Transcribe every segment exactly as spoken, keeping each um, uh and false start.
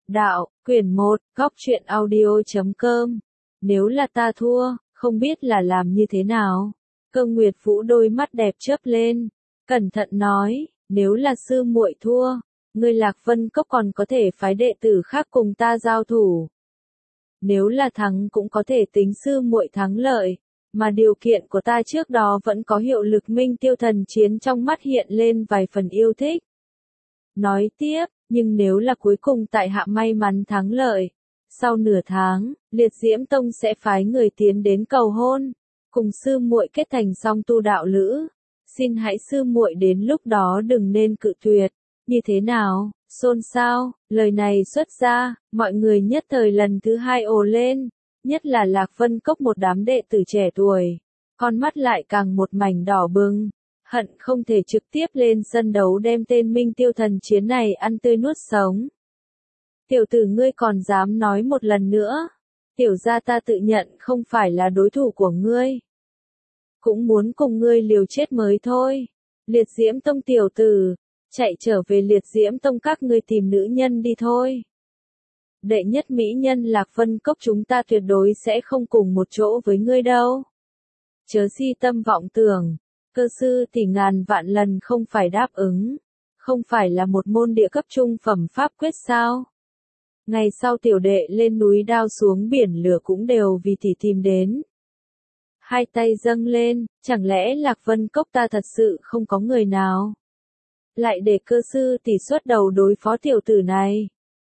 Đạo, quyển một, góc truyện audio chấm com. Nếu là ta thua, không biết là làm như thế nào. Cơ Nguyệt Vũ đôi mắt đẹp chớp lên, cẩn thận nói, nếu là sư muội thua, ngươi Lạc Vân Cốc còn có thể phái đệ tử khác cùng ta giao thủ. Nếu là thắng cũng có thể tính sư muội thắng lợi, mà điều kiện của ta trước đó vẫn có hiệu lực. Minh Tiêu Thần Chiến trong mắt hiện lên vài phần yêu thích. Nói tiếp, nhưng nếu là cuối cùng tại hạ may mắn thắng lợi, sau nửa tháng, Liệt Diễm Tông sẽ phái người tiến đến cầu hôn, cùng sư muội kết thành song tu đạo lữ. Xin hãy sư muội đến lúc đó đừng nên cự tuyệt. Như thế nào? Xôn xao, lời này xuất ra, mọi người nhất thời lần thứ hai ồ lên, nhất là Lạc Vân Cốc một đám đệ tử trẻ tuổi, con mắt lại càng một mảnh đỏ bừng, hận không thể trực tiếp lên sân đấu đem tên Minh Tiêu Thần Chiến này ăn tươi nuốt sống. Tiểu tử ngươi còn dám nói một lần nữa, tiểu gia ta tự nhận không phải là đối thủ của ngươi, cũng muốn cùng ngươi liều chết mới thôi. Liệt Diễm Tông tiểu tử, chạy trở về Liệt Diễm Tông các ngươi tìm nữ nhân đi thôi. Đệ nhất mỹ nhân Lạc Vân Cốc chúng ta tuyệt đối sẽ không cùng một chỗ với ngươi đâu. Chớ si tâm vọng tưởng, cơ sư thì ngàn vạn lần không phải đáp ứng, không phải là một môn địa cấp trung phẩm pháp quyết sao? Ngày sau tiểu đệ lên núi đao xuống biển lửa cũng đều vì tỷ tìm đến. Hai tay dâng lên, chẳng lẽ Lạc Vân Cốc ta thật sự không có người nào? Lại để cơ sư tỷ xuất đầu đối phó tiểu tử này.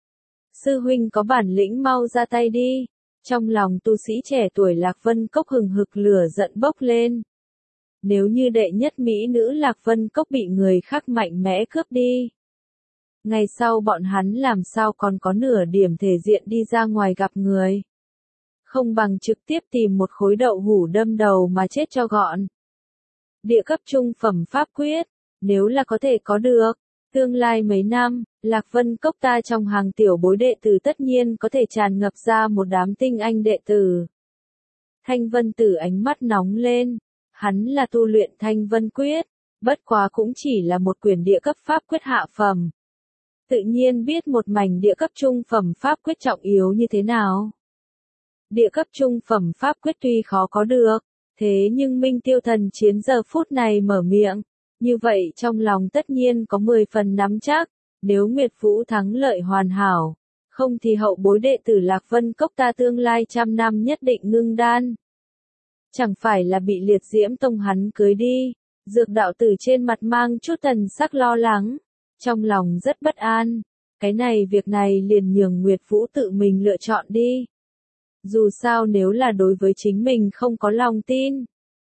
Sư huynh có bản lĩnh mau ra tay đi. Trong lòng tu sĩ trẻ tuổi Lạc Vân Cốc hừng hực lửa giận bốc lên. Nếu như đệ nhất mỹ nữ Lạc Vân Cốc bị người khác mạnh mẽ cướp đi, ngày sau bọn hắn làm sao còn có nửa điểm thể diện đi ra ngoài gặp người. Không bằng trực tiếp tìm một khối đậu hũ đâm đầu mà chết cho gọn. Địa cấp trung phẩm pháp quyết, nếu là có thể có được, tương lai mấy năm, Lạc Vân Cốc ta trong hàng tiểu bối đệ tử tất nhiên có thể tràn ngập ra một đám tinh anh đệ tử. Thanh Vân Tử ánh mắt nóng lên, hắn là tu luyện Thanh Vân Quyết, bất quá cũng chỉ là một quyển địa cấp pháp quyết hạ phẩm. Tự nhiên biết một mảnh địa cấp trung phẩm pháp quyết trọng yếu như thế nào. Địa cấp trung phẩm pháp quyết tuy khó có được, thế nhưng Minh Tiêu Thần Chiến giờ phút này mở miệng, như vậy trong lòng tất nhiên có mười phần nắm chắc, nếu Nguyệt Vũ thắng lợi hoàn hảo, không thì hậu bối đệ tử Lạc Vân Cốc ta tương lai trăm năm nhất định ngưng đan. Chẳng phải là bị Liệt Diễm Tông hắn cưới đi. Dược đạo tử trên mặt mang chút thần sắc lo lắng, trong lòng rất bất an, cái này việc này liền nhường Nguyệt Vũ tự mình lựa chọn đi. Dù sao nếu là đối với chính mình không có lòng tin,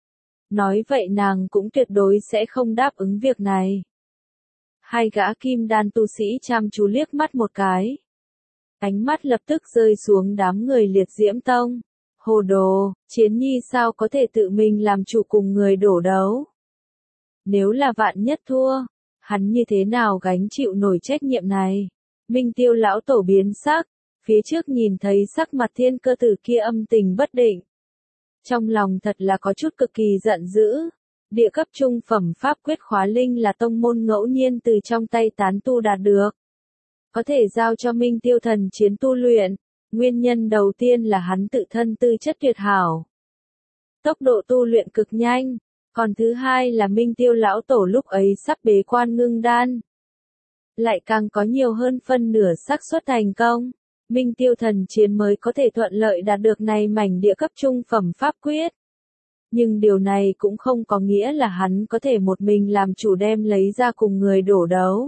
nói vậy nàng cũng tuyệt đối sẽ không đáp ứng việc này. Hai gã kim đan tu sĩ chăm chú liếc mắt một cái. Ánh mắt lập tức rơi xuống đám người Liệt Diễm Tông. Hồ đồ, Chiến Nhi sao có thể tự mình làm chủ cùng người đổ đấu? Nếu là vạn nhất thua, hắn như thế nào gánh chịu nổi trách nhiệm này? Minh Tiêu lão tổ biến sắc, phía trước nhìn thấy sắc mặt Thiên Cơ Tử kia âm tình bất định. Trong lòng thật là có chút cực kỳ giận dữ. Địa cấp trung phẩm pháp quyết khóa linh là tông môn ngẫu nhiên từ trong tay tán tu đạt được. Có thể giao cho Minh Tiêu Thần Chiến tu luyện. Nguyên nhân đầu tiên là hắn tự thân tư chất tuyệt hảo. Tốc độ tu luyện cực nhanh. Còn thứ hai là Minh Tiêu lão tổ lúc ấy sắp bế quan ngưng đan. Lại càng có nhiều hơn phân nửa xác suất thành công. Minh Tiêu Thần Chiến mới có thể thuận lợi đạt được này mảnh địa cấp trung phẩm pháp quyết. Nhưng điều này cũng không có nghĩa là hắn có thể một mình làm chủ đem lấy ra cùng người đổ đấu.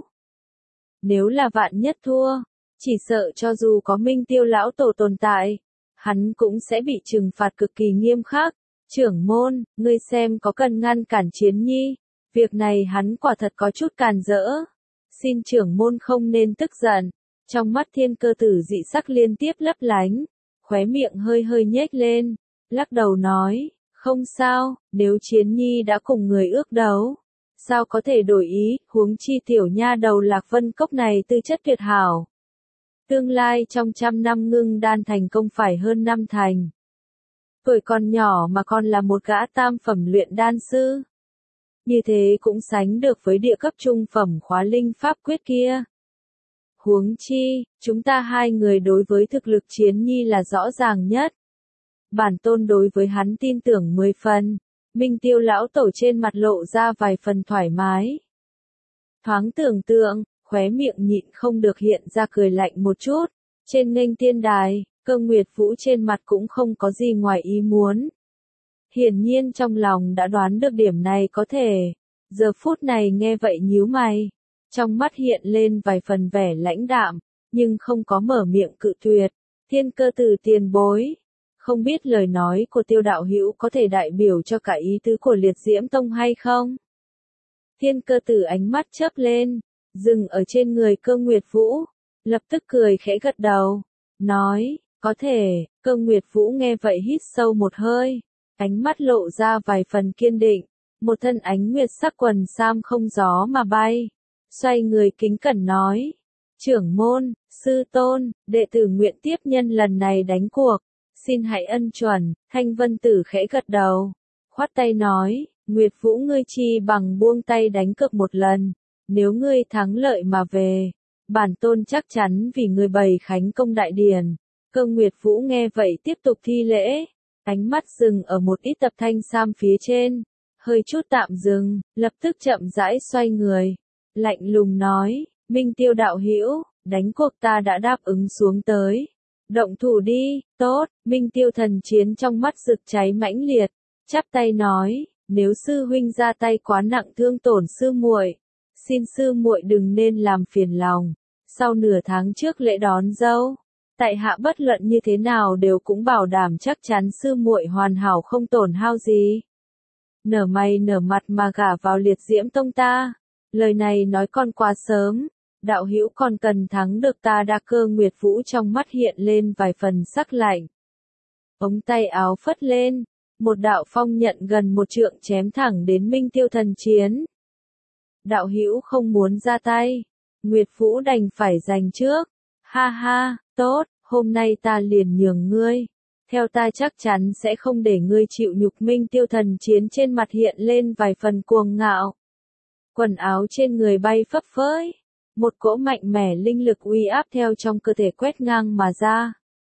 Nếu là vạn nhất thua, chỉ sợ cho dù có Minh Tiêu lão tổ tồn tại, hắn cũng sẽ bị trừng phạt cực kỳ nghiêm khắc. Trưởng môn, ngươi xem có cần ngăn cản Chiến Nhi, việc này hắn quả thật có chút càn rỡ. Xin trưởng môn không nên tức giận. Trong mắt Thiên Cơ Tử dị sắc liên tiếp lấp lánh, khóe miệng hơi hơi nhếch lên, lắc đầu nói, không sao, nếu Chiến Nhi đã cùng người ước đấu, sao có thể đổi ý, huống chi tiểu nha đầu Lạc Vân Cốc này tư chất tuyệt hảo. Tương lai trong trăm năm ngưng đan thành công phải hơn năm thành. Tuổi còn nhỏ mà còn là một gã tam phẩm luyện đan sư. Như thế cũng sánh được với địa cấp trung phẩm khóa linh pháp quyết kia. Huống chi, chúng ta hai người đối với thực lực Chiến Nhi là rõ ràng nhất. Bản tôn đối với hắn tin tưởng mười phần. Minh Tiêu lão tổ trên mặt lộ ra vài phần thoải mái. Thoáng tưởng tượng, khóe miệng nhịn không được hiện ra cười lạnh một chút. Trên nghênh tiên đài, Cơ Nguyệt Vũ trên mặt cũng không có gì ngoài ý muốn. Hiển nhiên trong lòng đã đoán được điểm này có thể. Giờ phút này nghe vậy nhíu mày. Trong mắt hiện lên vài phần vẻ lãnh đạm, nhưng không có mở miệng cự tuyệt. Thiên Cơ Tử tiền bối. Không biết lời nói của Tiêu đạo hữu có thể đại biểu cho cả ý tứ của Liệt Diễm Tông hay không? Thiên Cơ Tử ánh mắt chớp lên, dừng ở trên người Cơ Nguyệt Vũ, lập tức cười khẽ gật đầu, nói, có thể. Cơ Nguyệt Vũ nghe vậy hít sâu một hơi, ánh mắt lộ ra vài phần kiên định, một thân ánh nguyệt sắc quần sam không gió mà bay, xoay người kính cẩn nói, trưởng môn, sư tôn, đệ tử nguyện tiếp nhân lần này đánh cuộc, xin hãy ân chuẩn. Thanh Vân Tử khẽ gật đầu, khoát tay nói, Nguyệt Vũ ngươi chi bằng buông tay đánh cược một lần, nếu ngươi thắng lợi mà về, bản tôn chắc chắn vì ngươi bày khánh công đại điển. Cơ Nguyệt Vũ nghe vậy tiếp tục thi lễ, ánh mắt dừng ở một ít tập thanh sam phía trên, hơi chút tạm dừng, lập tức chậm rãi xoay người, lạnh lùng nói, Minh Tiêu đạo hữu, đánh cuộc ta đã đáp ứng xuống tới. Động thủ đi. Tốt. Minh Tiêu thần chiến trong mắt rực cháy mãnh liệt, chắp tay nói, nếu sư huynh ra tay quá nặng thương tổn sư muội, xin sư muội đừng nên làm phiền lòng. Sau nửa tháng trước lễ đón dâu, tại hạ bất luận như thế nào đều cũng bảo đảm chắc chắn sư muội hoàn hảo không tổn hao gì. Nở mày nở mặt mà gả vào Liệt Diễm Tông ta, lời này nói còn quá sớm. Đạo hữu còn cần thắng được ta đã. Cơ Nguyệt Vũ trong mắt hiện lên vài phần sắc lạnh. Ống tay áo phất lên, một đạo phong nhận gần một trượng chém thẳng đến Minh Tiêu thần chiến. Đạo hữu không muốn ra tay, Nguyệt Vũ đành phải giành trước. Ha ha, tốt, hôm nay ta liền nhường ngươi. Theo ta chắc chắn sẽ không để ngươi chịu nhục. Minh Tiêu thần chiến trên mặt hiện lên vài phần cuồng ngạo. Quần áo trên người bay phấp phới. Một cỗ mạnh mẽ linh lực uy áp theo trong cơ thể quét ngang mà ra.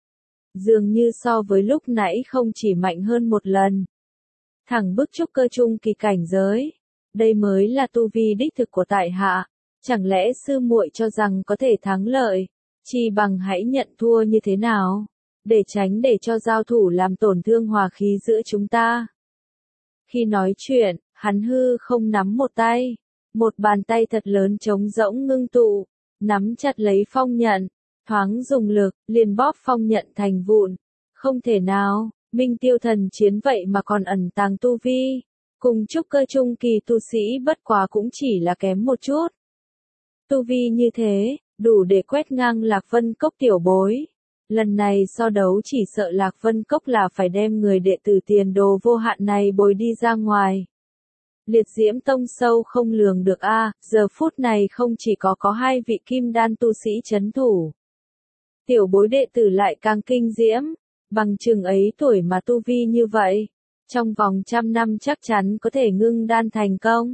Dường như so với lúc nãy không chỉ mạnh hơn một lần. Thẳng bức trúc cơ trung kỳ cảnh giới. Đây mới là tu vi đích thực của tại hạ. Chẳng lẽ sư muội cho rằng có thể thắng lợi, chi bằng hãy nhận thua như thế nào, để tránh để cho giao thủ làm tổn thương hòa khí giữa chúng ta. Khi nói chuyện, hắn hư không nắm một tay. Một bàn tay thật lớn trống rỗng ngưng tụ, nắm chặt lấy phong nhận, thoáng dùng lực, liền bóp phong nhận thành vụn. Không thể nào, Minh Tiêu thần chiến vậy mà còn ẩn tàng tu vi, cùng trúc cơ trung kỳ tu sĩ bất quá cũng chỉ là kém một chút. Tu vi như thế, đủ để quét ngang Lạc Vân Cốc tiểu bối. Lần này so đấu chỉ sợ Lạc Vân Cốc là phải đem người đệ tử tiền đồ vô hạn này bồi đi ra ngoài. Liệt Diễm Tông sâu không lường được a, à, giờ phút này không chỉ có có hai vị kim đan tu sĩ chấn thủ. Tiểu bối đệ tử lại càng kinh diễm, bằng chừng ấy tuổi mà tu vi như vậy, trong vòng trăm năm chắc chắn có thể ngưng đan thành công.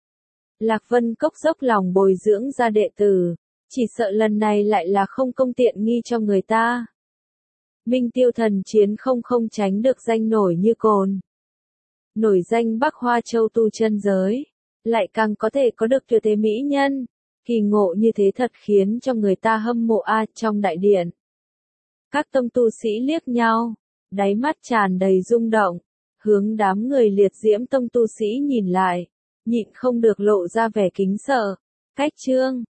Lạc Vân Cốc dốc lòng bồi dưỡng ra đệ tử, chỉ sợ lần này lại là không công tiện nghi cho người ta. Minh Tiêu thần chiến không không tránh được danh nổi như cồn. Nổi danh Bắc Hoa Châu tu chân giới, lại càng có thể có được tuyệt thế mỹ nhân, kỳ ngộ như thế thật khiến cho người ta hâm mộ a. Trong đại điện, các tông tu sĩ liếc nhau, đáy mắt tràn đầy rung động, hướng đám người Liệt Diễm Tông tu sĩ nhìn lại, nhịn không được lộ ra vẻ kính sợ. Cách chương